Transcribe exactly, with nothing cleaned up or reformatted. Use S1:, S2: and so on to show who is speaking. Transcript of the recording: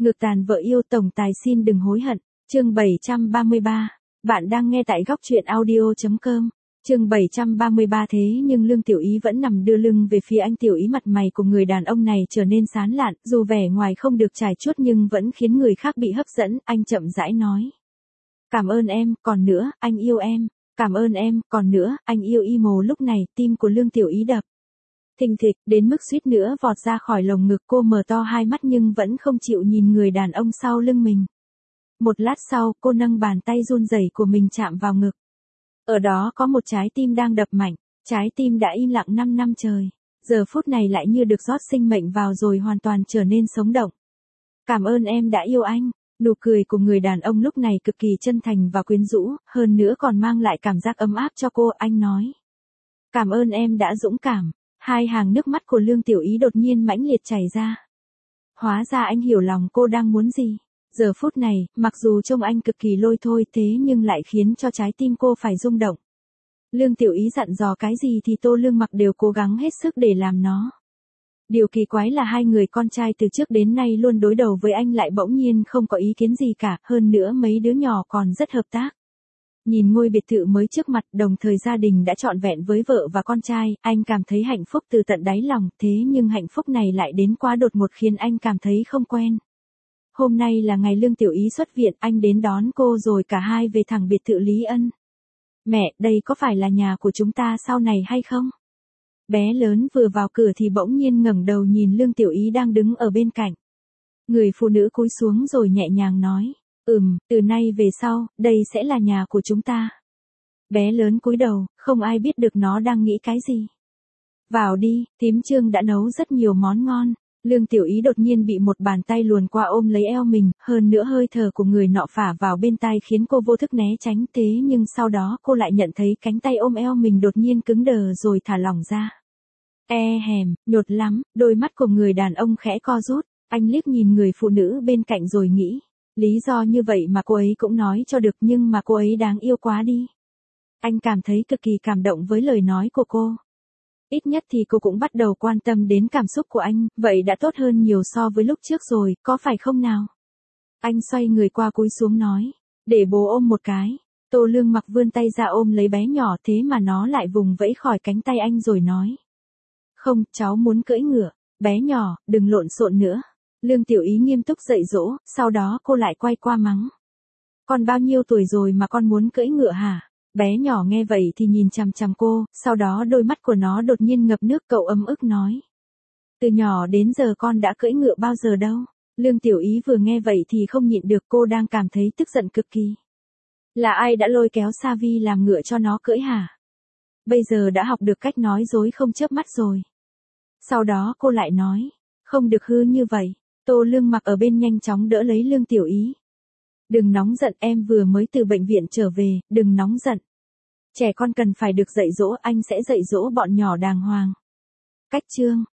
S1: Ngược tàn vợ yêu tổng tài xin đừng hối hận. Chương bảy trăm ba mươi ba. Bạn đang nghe tại góc truyện audio chấm com. Chương bảy trăm ba mươi ba. Thế nhưng Lương Tiểu Ý vẫn nằm đưa lưng về phía anh. Tiểu Ý, mặt mày của người đàn ông này trở nên sán lạn, dù vẻ ngoài không được trải chuốt nhưng vẫn khiến người khác bị hấp dẫn. Anh chậm rãi nói: "Cảm ơn em, còn nữa, anh yêu em. Cảm ơn em, còn nữa, anh yêu Imo." Lúc này, tim của Lương Tiểu Ý đập thình thịch, đến mức suýt nữa vọt ra khỏi lồng ngực. Cô mở to hai mắt nhưng vẫn không chịu nhìn người đàn ông sau lưng mình. Một lát sau, cô nâng bàn tay run rẩy của mình chạm vào ngực. Ở đó có một trái tim đang đập mạnh, trái tim đã im lặng năm năm trời. Giờ phút này lại như được rót sinh mệnh vào rồi hoàn toàn trở nên sống động. "Cảm ơn em đã yêu anh." Nụ cười của người đàn ông lúc này cực kỳ chân thành và quyến rũ, hơn nữa còn mang lại cảm giác ấm áp cho cô. Anh nói: "Cảm ơn em đã dũng cảm." Hai hàng nước mắt của Lương Tiểu Ý đột nhiên mãnh liệt chảy ra. Hóa ra anh hiểu lòng cô đang muốn gì. Giờ phút này, mặc dù trông anh cực kỳ lôi thôi thế nhưng lại khiến cho trái tim cô phải rung động. Lương Tiểu Ý dặn dò cái gì thì Tô Lương Mặc đều cố gắng hết sức để làm nó. Điều kỳ quái là hai người con trai từ trước đến nay luôn đối đầu với anh lại bỗng nhiên không có ý kiến gì cả, hơn nữa mấy đứa nhỏ còn rất hợp tác. Nhìn ngôi biệt thự mới trước mặt, đồng thời gia đình đã trọn vẹn với vợ và con trai, anh cảm thấy hạnh phúc từ tận đáy lòng, thế nhưng hạnh phúc này lại đến quá đột ngột khiến anh cảm thấy không quen. Hôm nay là ngày Lương Tiểu Ý xuất viện, anh đến đón cô rồi cả hai về thẳng biệt thự Lý Ân. "Mẹ, đây có phải là nhà của chúng ta sau này hay không?" Bé lớn vừa vào cửa thì bỗng nhiên ngẩng đầu nhìn Lương Tiểu Ý đang đứng ở bên cạnh. Người phụ nữ cúi xuống rồi nhẹ nhàng nói: "Ừm, từ nay về sau, đây sẽ là nhà của chúng ta." Bé lớn cúi đầu, không ai biết được nó đang nghĩ cái gì. "Vào đi, thím Trương đã nấu rất nhiều món ngon." Lương Tiểu Ý đột nhiên bị một bàn tay luồn qua ôm lấy eo mình, hơn nữa hơi thở của người nọ phả vào bên tai khiến cô vô thức né tránh, thế nhưng sau đó cô lại nhận thấy cánh tay ôm eo mình đột nhiên cứng đờ rồi thả lỏng ra. E hèm, nhột lắm. Đôi mắt của người đàn ông khẽ co rút, anh liếc nhìn người phụ nữ bên cạnh rồi nghĩ, lý do như vậy mà cô ấy cũng nói cho được, nhưng mà cô ấy đáng yêu quá đi. Anh cảm thấy cực kỳ cảm động với lời nói của cô. Ít nhất thì cô cũng bắt đầu quan tâm đến cảm xúc của anh, vậy đã tốt hơn nhiều so với lúc trước rồi, có phải không nào? Anh xoay người qua cúi xuống nói: "Để bố ôm một cái." Tô Lương Mặc vươn tay ra ôm lấy bé nhỏ, thế mà nó lại vùng vẫy khỏi cánh tay anh rồi nói: "Không, cháu muốn cưỡi ngựa." "Bé nhỏ, đừng lộn xộn nữa." Lương Tiểu Ý nghiêm túc dạy dỗ, sau đó cô lại quay qua mắng: "Con bao nhiêu tuổi rồi mà con muốn cưỡi ngựa hả?" Bé nhỏ nghe vậy thì nhìn chằm chằm cô, sau đó đôi mắt của nó đột nhiên ngập nước. Cậu ấm ức nói: "Từ nhỏ đến giờ con đã cưỡi ngựa bao giờ đâu." Lương Tiểu Ý vừa nghe vậy thì không nhịn được, cô đang cảm thấy tức giận cực kỳ. Là ai đã lôi kéo Sa Vi làm ngựa cho nó cưỡi hả? Bây giờ đã học được cách nói dối không chớp mắt rồi. Sau đó cô lại nói: "Không được hư như vậy." Tô Lương Mặc ở bên nhanh chóng đỡ lấy Lương Tiểu Ý. "Đừng nóng giận, em vừa mới từ bệnh viện trở về, đừng nóng giận. Trẻ con cần phải được dạy dỗ, anh sẽ dạy dỗ bọn nhỏ đàng hoàng." Cách chương